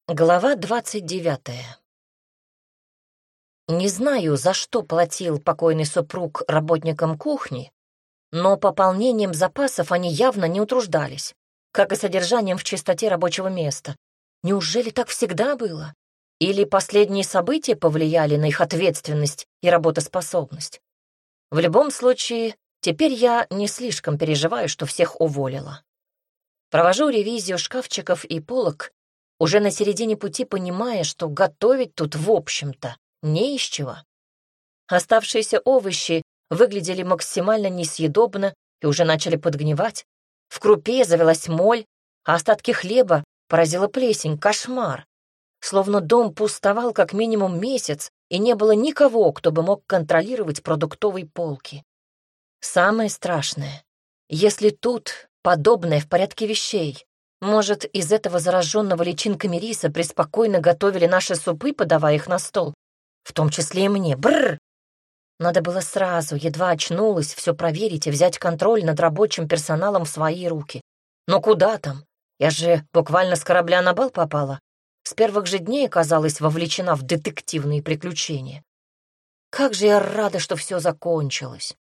Глава 29. Не знаю, за что платил покойный супруг работникам кухни, но пополнением запасов они явно не утруждались, как и содержанием в чистоте рабочего места. Неужели так всегда было? Или последние события повлияли на их ответственность и работоспособность? В любом случае, теперь я не слишком переживаю, что всех уволила. Провожу ревизию шкафчиков и полок, уже на середине пути понимая, что готовить тут, в общем-то, не из чего. Оставшиеся овощи выглядели максимально несъедобно и уже начали подгнивать. В крупе завелась моль, а остатки хлеба поразила плесень. Кошмар. Словно дом пустовал как минимум месяц, и не было никого, кто бы мог контролировать продуктовые полки. Самое страшное, если тут подобное в порядке вещей, может, из этого зараженного личинками риса преспокойно готовили наши супы, подавая их на стол? В том числе и мне. Бррр! Надо было сразу, едва очнулась, все проверить и взять контроль над рабочим персоналом в свои руки. Но куда там? Я же буквально с корабля на бал попала. С первых же дней оказалась вовлечена в детективные приключения. Как же я рада, что все закончилось.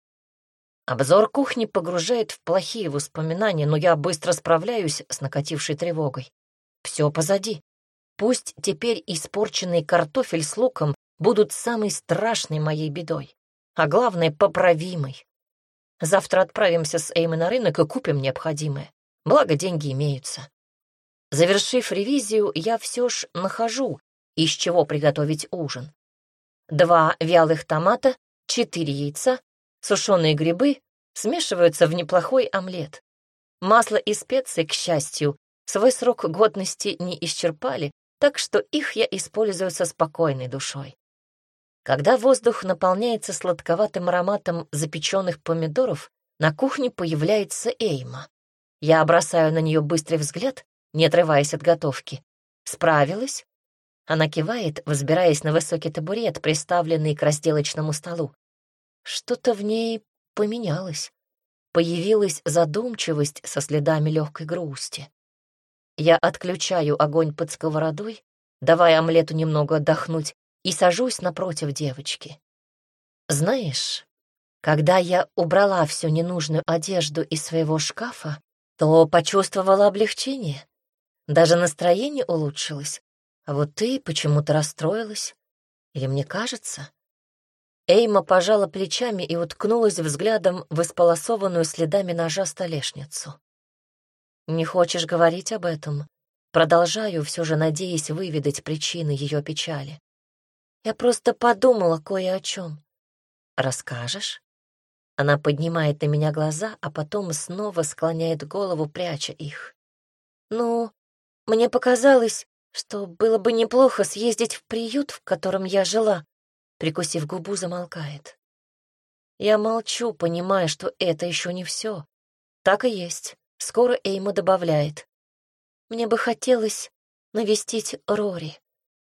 Обзор кухни погружает в плохие воспоминания, но я быстро справляюсь с накатившей тревогой. Все позади. Пусть теперь испорченный картофель с луком будут самой страшной моей бедой, а главное — поправимой. Завтра отправимся с Эймой на рынок и купим необходимое, благо деньги имеются. Завершив ревизию, я все ж нахожу, из чего приготовить ужин. 2 вялых томата, 4 яйца, сушеные грибы смешиваются в неплохой омлет. Масло и специи, к счастью, свой срок годности не исчерпали, так что их я использую со спокойной душой. Когда воздух наполняется сладковатым ароматом запеченных помидоров, на кухне появляется Эйма. Я бросаю на нее быстрый взгляд, не отрываясь от готовки. «Справилась?» Она кивает, взбираясь на высокий табурет, приставленный к разделочному столу. Что-то в ней поменялось. Появилась задумчивость со следами легкой грусти. Я отключаю огонь под сковородой, давая омлету немного отдохнуть, и сажусь напротив девочки. Знаешь, когда я убрала всю ненужную одежду из своего шкафа, то почувствовала облегчение. Даже настроение улучшилось. А вот ты почему-то расстроилась. Или мне кажется? Эйма пожала плечами и уткнулась взглядом в исполосованную следами ножа столешницу. «Не хочешь говорить об этом?» Продолжаю, все же надеясь выведать причины ее печали. «Я просто подумала кое о чем. Расскажешь?» Она поднимает на меня глаза, а потом снова склоняет голову, пряча их. «Ну, мне показалось, что было бы неплохо съездить в приют, в котором я жила». Прикусив губу, замолкает. Я молчу, понимая, что это еще не все. Так и есть. Скоро Эйма добавляет. Мне бы хотелось навестить Рори.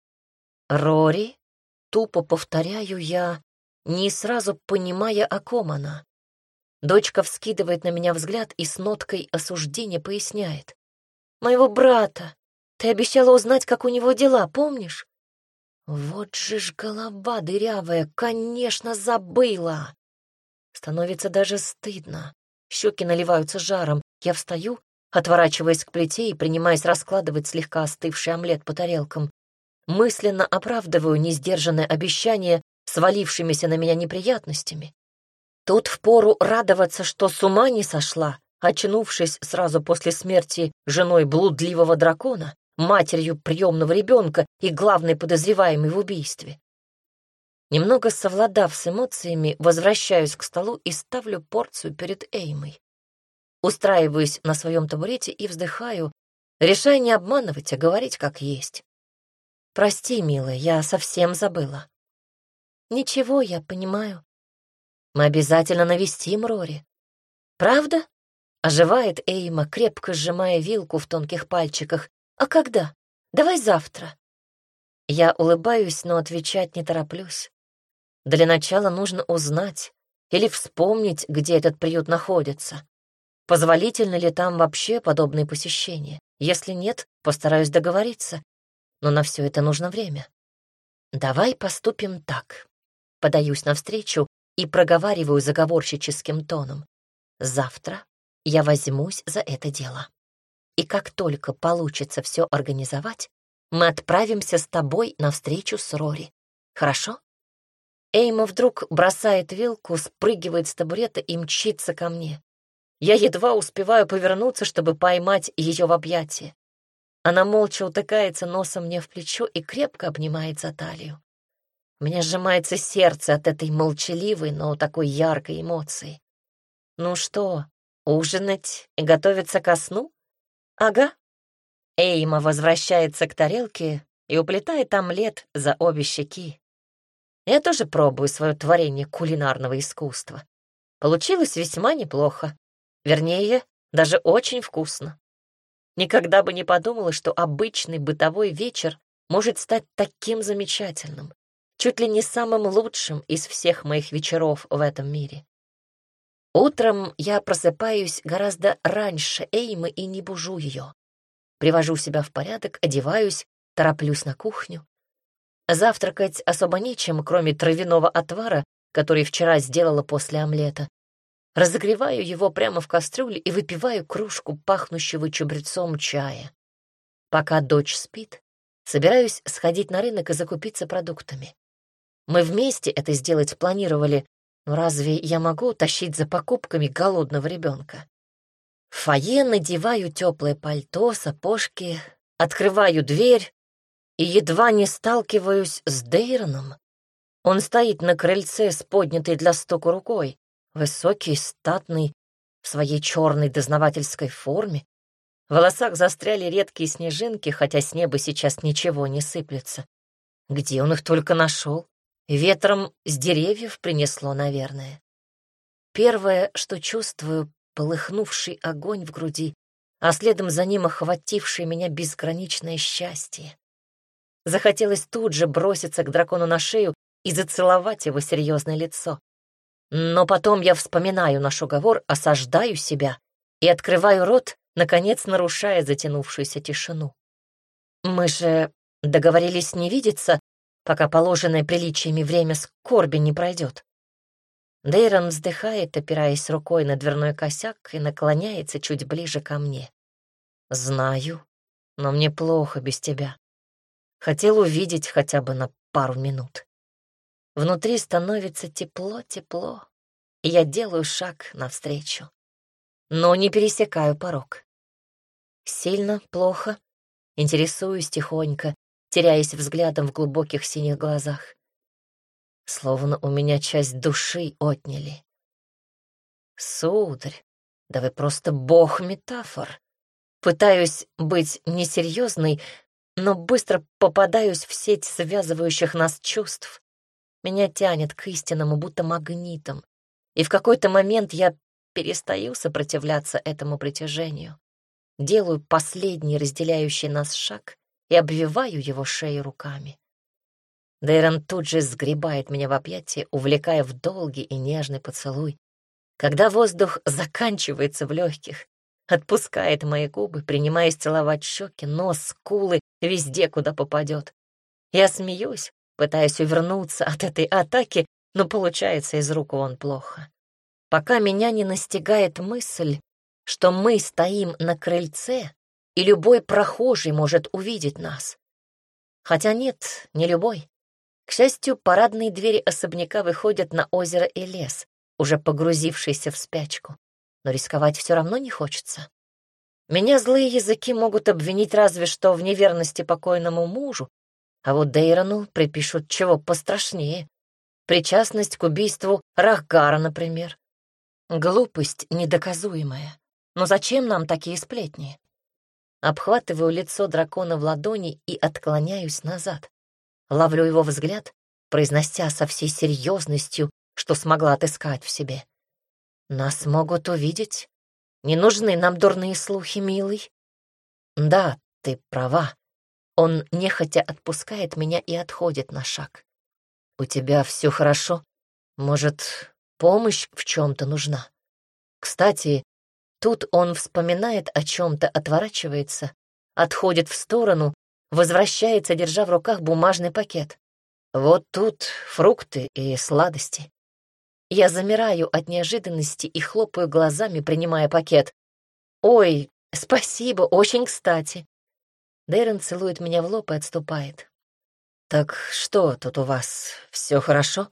Рори? Тупо повторяю я, не сразу понимая, о ком она. Дочка вскидывает на меня взгляд и с ноткой осуждения поясняет. Моего брата. Ты обещала узнать, как у него дела, помнишь? Вот же ж голова дырявая, конечно, забыла. Становится даже стыдно. Щеки наливаются жаром. Я встаю, отворачиваясь к плите и принимаясь раскладывать слегка остывший омлет по тарелкам. Мысленно оправдываю несдержанное обещание свалившимися на меня неприятностями. Тут впору радоваться, что с ума не сошла, очнувшись сразу после смерти женой блудливого дракона, матерью приемного ребенка и главной подозреваемой в убийстве. Немного совладав с эмоциями, возвращаюсь к столу и ставлю порцию перед Эймой. Устраиваюсь на своем табурете и вздыхаю, решая не обманывать, а говорить как есть. «Прости, милая, я совсем забыла». «Ничего, я понимаю. Мы обязательно навестим Рори». «Правда?» — оживает Эйма, крепко сжимая вилку в тонких пальчиках. «А когда? Давай завтра». Я улыбаюсь, но отвечать не тороплюсь. Для начала нужно узнать или вспомнить, где этот приют находится. Позволительно ли там вообще подобные посещения? Если нет, постараюсь договориться. но на все это нужно время. Давай поступим так. Подаюсь навстречу и проговариваю заговорщическим тоном. Завтра я возьмусь за это дело. И как только получится все организовать, мы отправимся с тобой навстречу с Рори. Хорошо? Эйма вдруг бросает вилку, спрыгивает с табурета и мчится ко мне. Я едва успеваю повернуться, чтобы поймать ее в объятия. Она молча утыкается носом мне в плечо и крепко обнимает за талию. У меня сжимается сердце от этой молчаливой, но такой яркой эмоции. Ну что, ужинать и готовиться ко сну? Ага. Эйма возвращается к тарелке и уплетает омлет за обе щеки. Я тоже пробую свое творение кулинарного искусства. Получилось весьма неплохо. Вернее, даже очень вкусно. Никогда бы не подумала, что обычный бытовой вечер может стать таким замечательным, чуть ли не самым лучшим из всех моих вечеров в этом мире. Утром я просыпаюсь гораздо раньше Эймы и не бужу ее. Привожу себя в порядок, одеваюсь, тороплюсь на кухню. Завтракать особо нечем, кроме травяного отвара, который вчера сделала после омлета. Разогреваю его прямо в кастрюле и выпиваю кружку пахнущего чабрецом чая. Пока дочь спит, собираюсь сходить на рынок и закупиться продуктами. Мы вместе это сделать планировали, но разве я могу тащить за покупками голодного ребенка? В фойе надеваю теплое пальто, сапожки, открываю дверь и едва не сталкиваюсь с Дейроном. Он стоит на крыльце с поднятой для стука рукой, высокий, статный, в своей черной дознавательской форме. В волосах застряли редкие снежинки, хотя с неба сейчас ничего не сыплется. Где он их только нашел? Ветром с деревьев принесло, наверное. Первое, что чувствую, полыхнувший огонь в груди, а следом за ним охватившее меня безграничное счастье. Захотелось тут же броситься к дракону на шею и зацеловать его серьезное лицо. Но потом я вспоминаю наш уговор, осаждаю себя и открываю рот, наконец нарушая затянувшуюся тишину. Мы же договорились не видеться, пока положенное приличиями время скорби не пройдет. Дейрон вздыхает, опираясь рукой на дверной косяк, и наклоняется чуть ближе ко мне. Знаю, но мне плохо без тебя. Хотел увидеть хотя бы на пару минут. Внутри становится тепло-тепло, и я делаю шаг навстречу. Но не пересекаю порог. Сильно плохо, интересуюсь тихонько, теряясь взглядом в глубоких синих глазах. Словно у меня часть души отняли. Сударь, да вы просто бог метафор. Пытаюсь быть несерьезной, но быстро попадаюсь в сеть связывающих нас чувств. Меня тянет к истинному, будто магнитом, и в какой-то момент я перестаю сопротивляться этому притяжению, делаю последний разделяющий нас шаг и обвиваю его шею руками. Дейрон тут же сгребает меня в объятия, увлекая в долгий и нежный поцелуй. Когда воздух заканчивается в легких, отпускает мои губы, принимаясь целовать щеки, нос, скулы, везде, куда попадет. Я смеюсь, пытаясь увернуться от этой атаки, но получается из рук вон плохо. Пока меня не настигает мысль, что мы стоим на крыльце, и любой прохожий может увидеть нас. Хотя нет, не любой. К счастью, парадные двери особняка выходят на озеро и лес, уже погрузившийся в спячку. Но рисковать все равно не хочется. Меня злые языки могут обвинить разве что в неверности покойному мужу, а вот Дейрону припишут чего пострашнее. Причастность к убийству Рахгара, например. Глупость недоказуемая. Но зачем нам такие сплетни? Обхватываю лицо дракона в ладони и отклоняюсь назад. Ловлю его взгляд, произнося со всей серьезностью, что смогла отыскать в себе. Нас могут увидеть. Не нужны нам дурные слухи, милый. Да, ты права. Он нехотя отпускает меня и отходит на шаг. У тебя все хорошо? Может, помощь в чем-то нужна? Кстати, тут он вспоминает о чем-то, отворачивается, отходит в сторону, возвращается, держа в руках бумажный пакет. Вот тут фрукты и сладости. Я замираю от неожиданности и хлопаю глазами, принимая пакет. «Ой, спасибо, очень кстати». Дейрон целует меня в лоб и отступает. «Так что тут у вас, все хорошо?»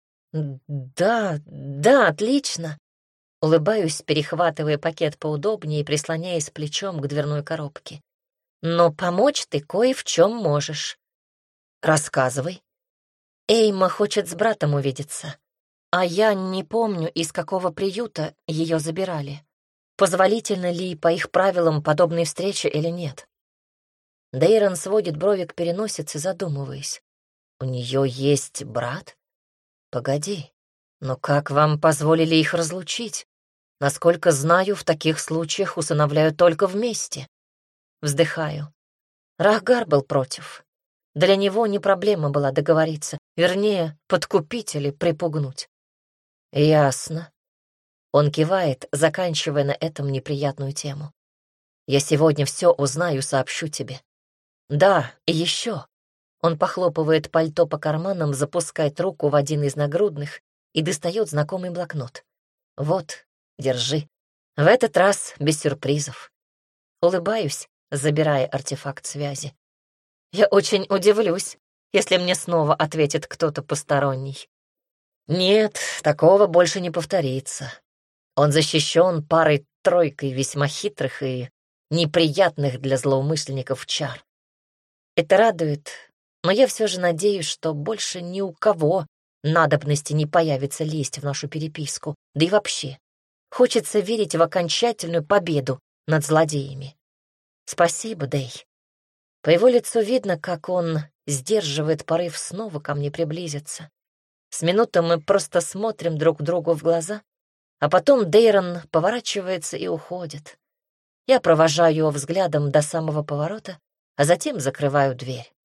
Да, отлично». Улыбаюсь, перехватывая пакет поудобнее и прислоняясь плечом к дверной коробке. «Но помочь ты кое в чем можешь». «Рассказывай». Эйма хочет с братом увидеться, а я не помню, из какого приюта ее забирали. Позволительно ли по их правилам подобные встречи или нет? Дейрон сводит брови к переносице, задумываясь. У нее есть брат? Погоди, но как вам позволили их разлучить? Насколько знаю, в таких случаях усыновляют только вместе. Вздыхаю. Рахгар был против. Для него не проблема была договориться, вернее, подкупить или припугнуть. Ясно. Он кивает, заканчивая на этом неприятную тему. Я сегодня все узнаю, сообщу тебе. Да, и еще. Он похлопывает пальто по карманам, запускает руку в один из нагрудных и достает знакомый блокнот. Вот, держи. В этот раз без сюрпризов. Улыбаюсь, забирая артефакт связи. Я очень удивлюсь, если мне снова ответит кто-то посторонний. Нет, такого больше не повторится. Он защищен парой-тройкой весьма хитрых и неприятных для злоумышленников чар. Это радует, но я все же надеюсь, что больше ни у кого надобности не появится лезть в нашу переписку, да и вообще. Хочется верить в окончательную победу над злодеями. Спасибо, Дэй. По его лицу видно, как он сдерживает порыв снова ко мне приблизиться. С минуты мы просто смотрим друг другу в глаза, а потом Дейрон поворачивается и уходит. Я провожаю его взглядом до самого поворота, а затем закрываю дверь.